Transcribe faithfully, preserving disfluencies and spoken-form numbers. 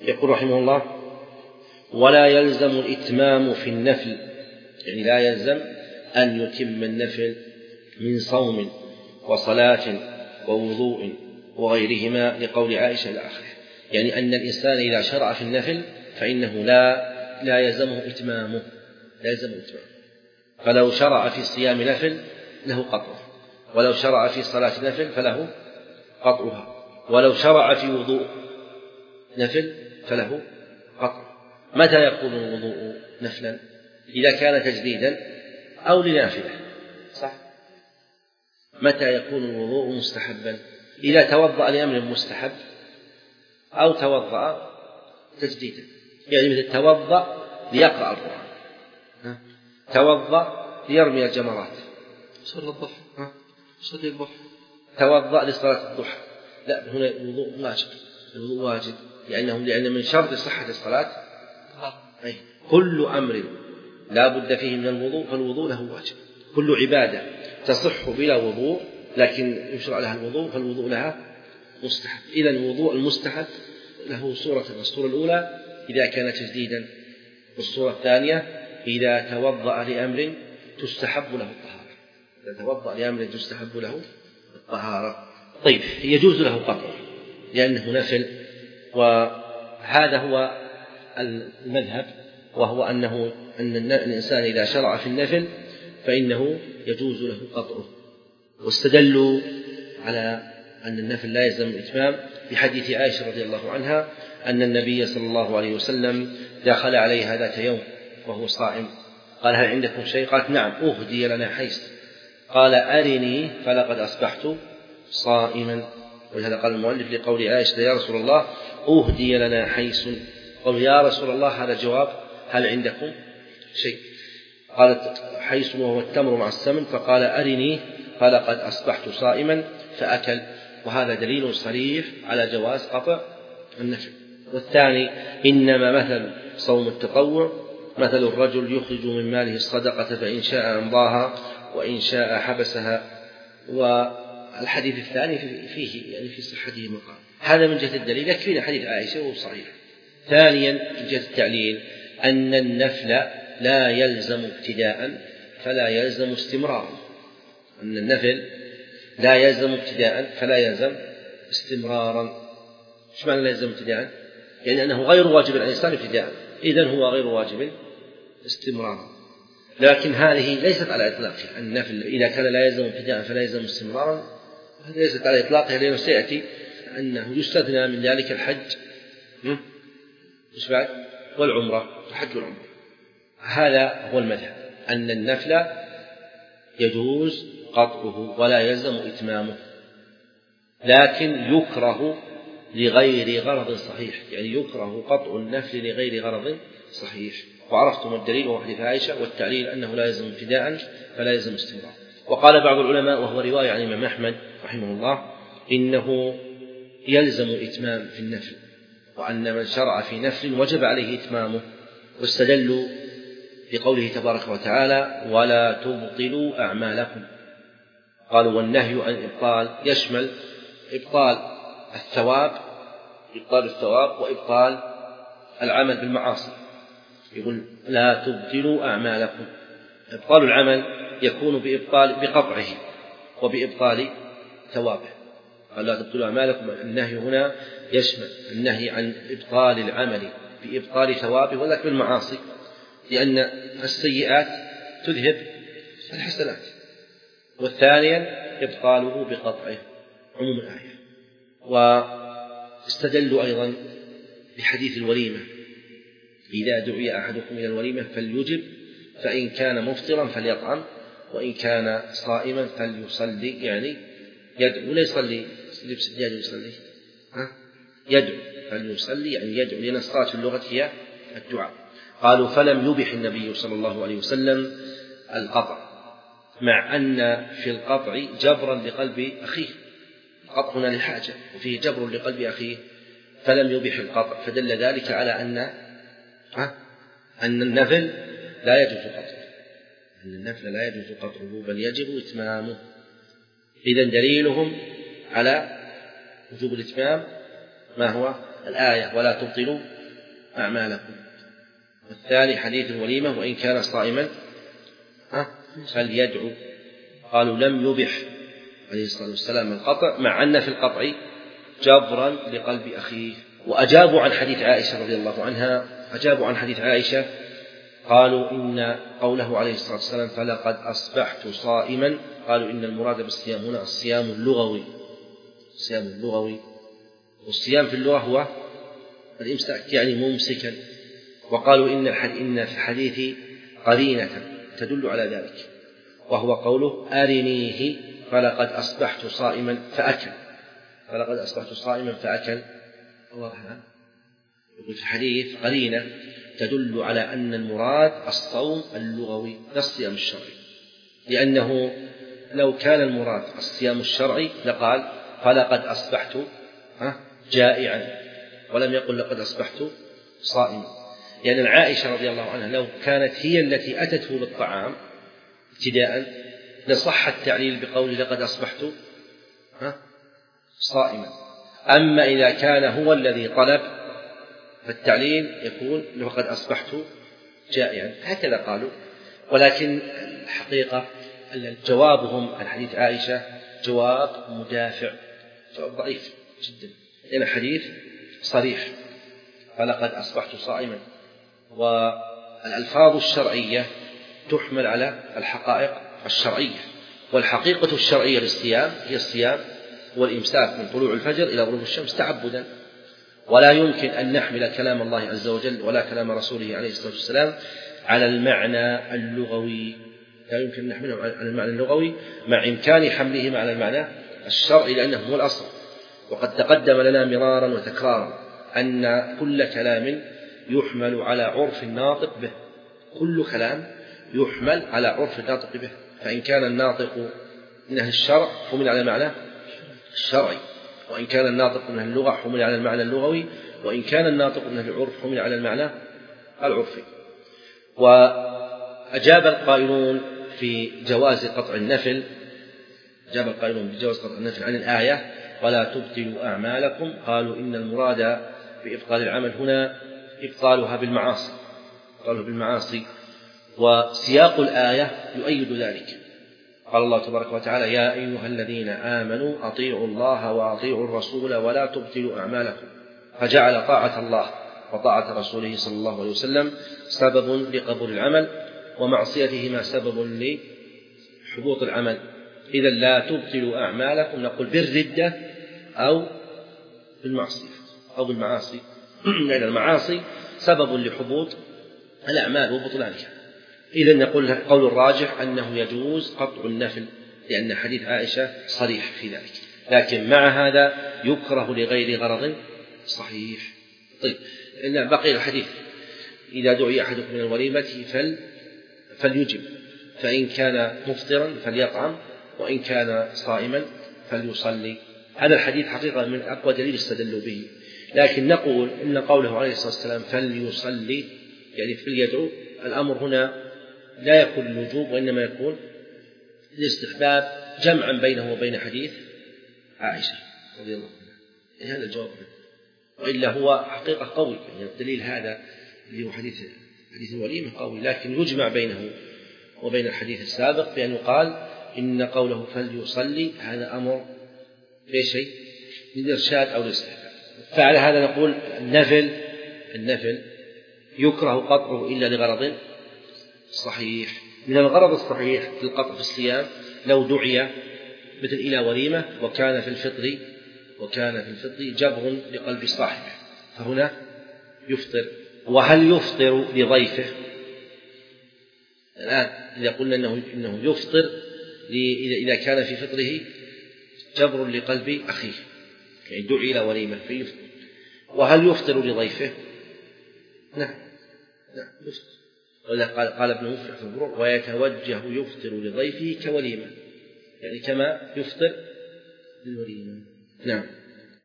يقول رحمه الله: ولا يلزم الإتمام في النفل، يعني لا يلزم أن يتم النفل من صوم وصلاة ووضوء وغيرهما، لقول عائشة إلى آخره. يعني أن الإنسان إذا شرع في النفل فإنه لا لا يلزمه إتمامه، لا يلزمه إتمامه. فلو شرع في الصيام نفل له قطعه، ولو شرع في صلاة نفل فله قطعها، ولو شرع في وضوء نفل فله قطعه. متى يكون الوضوء نفلا؟ إذا كان تجديدا أو لنافلة، صح؟ متى يكون الوضوء مستحبا؟ إذا توضأ لأمر مستحب أو توضأ تجديدا. يعني مثل توضأ ليقرأ القرآن، توضأ ليرمي الجمرات، صلى الضحى، صلى الضحى، توضأ لصلاة الضحى. لا، هنا الوضوء واجب، الوضوء واجب لأنه لأن من شرط صحة الصلاة أي كل أمر لا بد فيه من الوضوء فالوضوء له واجب. كل عبادة تصح بلا وضوء لكن يشرع لها الوضوء فالوضوء لها مستحب. إذا الوضوء المستحب له صورة: الصورة الأولى إذا كان تجديدا، والصورة الثانية إذا توضأ لأمر تستحب له الطهارة، إذا توضأ لأمر تستحب له الطهارة. طيب، يجوز له قطع لأنه نفل، وهذا هو المذهب، وهو أنه أن الإنسان إذا شرع في النفل فإنه يجوز له قطعه. واستدلوا على أن النفل لا يلزم الإتمام بحديث عائشة رضي الله عنها أن النبي صلى الله عليه وسلم دخل عليها ذات يوم وهو صائم، قال: هل عندكم شيء؟ قالت: نعم، أهدي لنا حيث. قال: أرني فلقد أصبحت صائما. ولهذا قال المؤلف لقول عائشة: يا رسول الله أهدي لنا حيث. قال: يا رسول الله هذا جواب، هل عندكم شيء؟ قالت: حيث وهو التمر مع السمن. فقال: أرني فلقد أصبحت صائما، فأكل. وهذا دليل صريح على جواز قطع النفل. والثاني: إنما مثل صوم التطوع مثل الرجل يخرج من ماله الصدقة فإن شاء أمضاها وإن شاء حبسها. والحديث الثاني فيه يعني في صحته مقال. هذا من جهة الدليل، يكفينا حديث عائشة وهو صحيح. ثانيا من جهة التعليل أن النفل لا يلزم ابتداء فلا يلزم استمرارا. أن النفل لا يلزم ابتداء فلا يلزم استمرارا. ايش معنى لا يلزم ابتداء؟ يعني أنه غير واجب على الإنسان ابتداء، إذن هو غير واجب استمرارا. لكن هذه ليست على إطلاقها. النفل إذا كان لا يلزم ابتداء فلا يلزم استمرارا، هذه ليست على إطلاقها، لأنه سيأتي أنه يستثنى من ذلك الحج والعمرة، الحج والعمرة. هذا هو المذهب، أن النفل يجوز قطعه ولا يلزم إتمامه، لكن يكره لغير غرض صحيح. يعني يكره قطع النفل لغير غرض صحيح. وعرفتم الدليل وهو حديث عائشة، والتعليل أنه لا يلزم ابتداء فلا يلزم استمرار. وقال بعض العلماء وهو رواية عن الإمام أحمد رحمه الله إنه يلزم الإتمام في النفل، وأن من شرع في نفل وجب عليه إتمامه. واستدلوا بقوله تبارك وتعالى: ولا تبطلوا أعمالكم. قالوا: والنهي عن إبطال يشمل إبطال الثواب، إبطال الثواب وإبطال العمل بالمعاصي. يقول: لا تبطلوا أعمالكم. إبطال العمل يكون بإبطال بقطعه وبإبطال ثوابه. قال: لا تبطلوا أعمالكم. النهي هنا يشمل النهي عن إبطال العمل بإبطال ثوابه ولكن بالمعاصي، لأن السيئات تذهب الحسنات. والثانيا إبطاله بقطعه، عموم الآية. واستدلوا أيضا بحديث الوليمة: إذا دعي أحدكم إلى الوليمة فليجب، فإن كان مفطرا فليطعم، وإن كان صائما فليصلي. يعني يدعو، لا يصلي يدعو يصلي ها يدعو فليصلي، يعني يدعو، لأن الصلاة في اللغة هي الدعاء. قالوا: فلم يبح النبي صلى الله عليه وسلم القطع، مع أن في القطع جبرا لقلب أخيه. القطع هنا لحاجة وفيه جبر لقلب أخيه، فلم يبح القطع، فدل ذلك على أن أن النفل لا يجوز قطعه، أن النفل لا يجوز قطعه بل يجب إتمامه. إذن دليلهم على وجوب الإتمام ما هو؟ الآية ولا تبطلوا أعمالكم. والثاني حديث الوليمة وإن كان صائما فليدعو. قالوا لم يبح عليه الصلاة والسلام القطع مع أن في القطع جبرا لقلب أخيه. وأجابوا عن حديث عائشة رضي الله عنها أجابوا عن حديث عائشة قالوا إن قوله عليه الصلاة والسلام فلقد أصبحت صائما، قالوا إن المراد بالصيام هنا الصيام اللغوي، الصيام اللغوي، والصيام في اللغة هو الإمساك يعني ممسكا. وقالوا إن إن في الحديث قرينة تدل على ذلك، وهو قوله أرنيه فلقد أصبحت صائما فأكل، فلقد أصبحت صائما فأكل. يقول في الحديث قرينة تدل على أن المراد الصوم اللغوي لا الصيام الشرعي، لأنه لو كان المراد الصيام الشرعي لقال فلقد أصبحت جائعا ولم يقل لقد أصبحت صائما. لأن يعني عائشة رضي الله عنها لو كانت هي التي أتته بالطعام ابتداء لصح التعليل بقول لقد أصبحت صائما. أما إذا كان هو الذي طلب فالتعليل يكون لقد أصبحت جائعا، هكذا قالوا. ولكن الحقيقة جوابهم عن حديث عائشة جواب مدافع، جواب ضعيف جدا، لأن الحديث صريح فلقد أصبحت صائما. والألفاظ الشرعية تحمل على الحقائق الشرعية، والحقيقة الشرعية للصيام هي الصيام والإمساك من طلوع الفجر إلى غروب الشمس تعبدا، ولا يمكن أن نحمل كلام الله عز وجل ولا كلام رسوله عليه الصلاة والسلام على المعنى اللغوي، لا يمكن أن نحمله على المعنى اللغوي مع إمكان حملهما على المعنى الشرعي لأنه هو الأصل. وقد تقدم لنا مرارا وتكرارا أن كل كلام يحمل على عرف الناطق به، كل كلام يحمل على عرف الناطق به، فإن كان الناطق من أهل الشرع حمل على المعنى الشرعي، وإن كان الناطق من أهل اللغة حمل على المعنى اللغوي، وإن كان الناطق من أهل العرف حمل على المعنى العرفي. وأجاب القائلون في جواز قطع النفل أجاب القائلون بجواز قطع النفل عن الآية ولا تبطلوا أعمالكم، قالوا إن المراد بإبطال العمل هنا إبطالها بالمعاصي، إبطالها بالمعاصي، وسياق الآية يؤيد ذلك. قال الله تبارك وتعالى يا أيها الذين آمنوا أطيعوا الله وأطيعوا الرسول ولا تبطلوا أعمالكم، فجعل طاعة الله وطاعة رسوله صلى الله عليه وسلم سبب لقبول العمل، ومعصيتهما سبب لحبوط العمل. إذا لا تبطلوا أعمالكم نقول بالردة أو بالمعصية أو بالمعاصي، لأن المعاصي سبب لحبوط الأعمال وبطلانها. إذا نقول قول الراجح أنه يجوز قطع النفل لأن حديث عائشة صريح في ذلك، لكن مع هذا يكره لغير غرض صحيح. طيب بقي الحديث إذا دعي أحدكم من الوليمة فل فليجب، فإن كان مفطرا فليطعم، وإن كان صائما فليصلي. هذا الحديث حقيقة من أقوى دليل استدلوا به، لكن نقول إن قوله عليه الصلاة والسلام فليصلي يعني فليدعو، الأمر هنا لا يكون للوجوب وإنما يكون الاستحباب جمعا بينه وبين حديث عائشة رضي الله عنها. يعني هذا الجواب، وإلا هو حقيقة قوي، يعني الدليل هذا اللي هو حديث حديث الوليمة قوي، لكن يجمع بينه وبين الحديث السابق بأن يقال إن قوله فليصلي هذا أمر في شيء للإرشاد أو الاستحباب. فعلى هذا نقول النفل النفل يكره قطعه إلا لغرض صحيح. من الغرض الصحيح في القطع في الصيام لو دعي مثل إلى وليمة وكان في الفطر وكان في الفطر جبر لقلب صاحبه فهنا يفطر. وهل يفطر لضيفه؟ الآن إذا قلنا إنه, إنه يفطر إذا كان في فطره جبر لقلب أخيه يعني دعي إلى وليمة فيفطر. وهل يفطر لضيفه؟ نعم نعم يفطر. قال, قال ابن مفلح في البرور ويتوجه يفطر لضيفه كوليمة، يعني كما يفطر للوليمة. نعم.